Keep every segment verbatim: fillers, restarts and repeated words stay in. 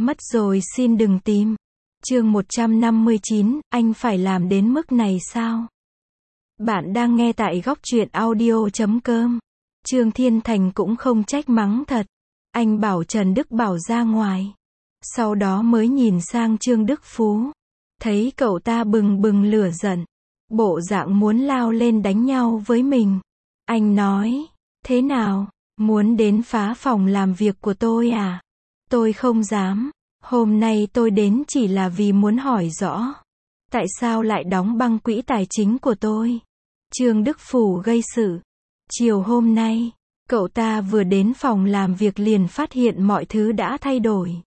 Mất rồi xin đừng tìm. Chương một trăm năm mươi chín, anh phải làm đến mức này sao? Bạn đang nghe tại góc truyện audio chấm com. Trương Thiên Thành cũng không trách mắng thật. Anh bảo Trần Đức Bảo ra ngoài. Sau đó mới nhìn sang Trương Đức Phú. Thấy cậu ta bừng bừng lửa giận. Bộ dạng muốn lao lên đánh nhau với mình. Anh nói, thế nào, muốn đến phá phòng làm việc của tôi à? Tôi không dám. Hôm nay tôi đến chỉ là vì muốn hỏi rõ. Tại sao lại đóng băng quỹ tài chính của tôi? Trương Đức Phú gây sự. Chiều hôm nay, cậu ta vừa đến phòng làm việc liền phát hiện mọi thứ đã thay đổi.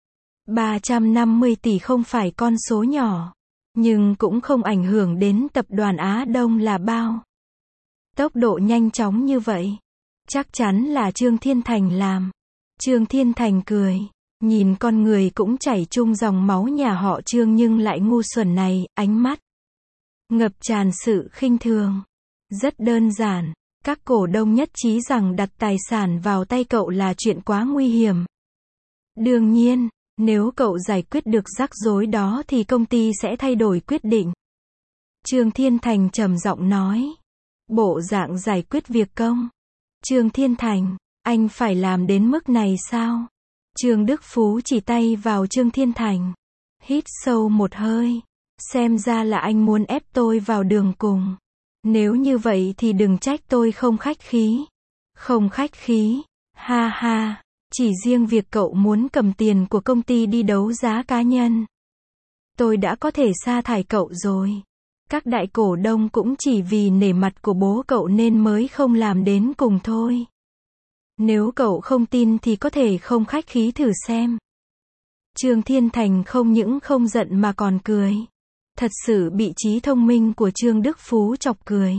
ba trăm năm mươi tỷ không phải con số nhỏ. Nhưng cũng không ảnh hưởng đến tập đoàn Á Đông là bao. Tốc độ nhanh chóng như vậy. Chắc chắn là Trương Thiên Thành làm. Trương Thiên Thành cười. Nhìn con người cũng chảy chung dòng máu nhà họ Trương nhưng lại ngu xuẩn này, ánh mắt ngập tràn sự khinh thường. Rất đơn giản, các cổ đông nhất trí rằng đặt tài sản vào tay cậu là chuyện quá nguy hiểm. Đương nhiên, nếu cậu giải quyết được rắc rối đó thì công ty sẽ thay đổi quyết định. Trương Thiên Thành trầm giọng nói. Bộ dạng giải quyết việc công. Trương Thiên Thành, anh phải làm đến mức này sao? Trương Đức Phú chỉ tay vào Trương Thiên Thành. Hít sâu một hơi. Xem ra là anh muốn ép tôi vào đường cùng. Nếu như vậy thì đừng trách tôi không khách khí. Không khách khí. Ha ha. Chỉ riêng việc cậu muốn cầm tiền của công ty đi đấu giá cá nhân. Tôi đã có thể sa thải cậu rồi. Các đại cổ đông cũng chỉ vì nể mặt của bố cậu nên mới không làm đến cùng thôi. Nếu cậu không tin thì có thể không khách khí thử xem. Trương Thiên Thành không những không giận mà còn cười. Thật sự bị trí thông minh của Trương Đức Phú chọc cười.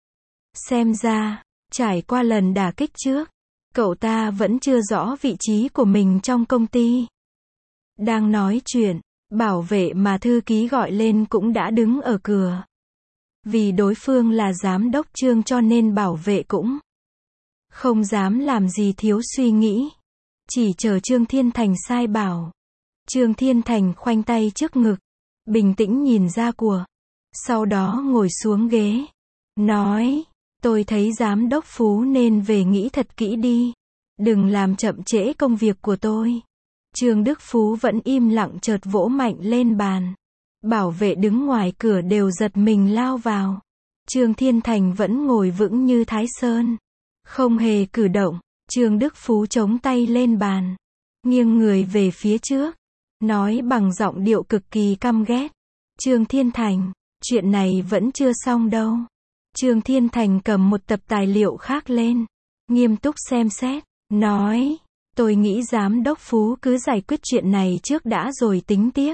Xem ra, trải qua lần đả kích trước, cậu ta vẫn chưa rõ vị trí của mình trong công ty. Đang nói chuyện, bảo vệ mà thư ký gọi lên cũng đã đứng ở cửa. Vì đối phương là giám đốc Trương cho nên bảo vệ cũng không dám làm gì thiếu suy nghĩ. Chỉ chờ Trương Thiên Thành sai bảo. Trương Thiên Thành khoanh tay trước ngực. Bình tĩnh nhìn ra của. Sau đó ngồi xuống ghế. Nói. Tôi thấy giám đốc Phú nên về nghĩ thật kỹ đi. Đừng làm chậm trễ công việc của tôi. Trương Đức Phú vẫn im lặng chợt vỗ mạnh lên bàn. Bảo vệ đứng ngoài cửa đều giật mình lao vào. Trương Thiên Thành vẫn ngồi vững như Thái Sơn. Không hề cử động. Trương Đức Phú chống tay lên bàn. Nghiêng người về phía trước. Nói bằng giọng điệu cực kỳ căm ghét. Trương Thiên Thành, chuyện này vẫn chưa xong đâu. Trương Thiên Thành cầm một tập tài liệu khác lên. Nghiêm túc xem xét. Nói, tôi nghĩ giám đốc Phú cứ giải quyết chuyện này trước đã rồi tính tiếp.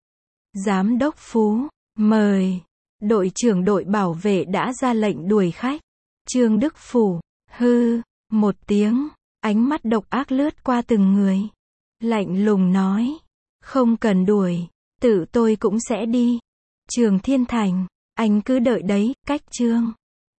Giám đốc Phú, mời. Đội trưởng đội bảo vệ đã ra lệnh đuổi khách. Trương Đức Phú, hư, một tiếng, ánh mắt độc ác lướt qua từng người. Lạnh lùng nói, không cần đuổi, tự tôi cũng sẽ đi. Trương Thiên Thành, anh cứ đợi đấy, cách Trương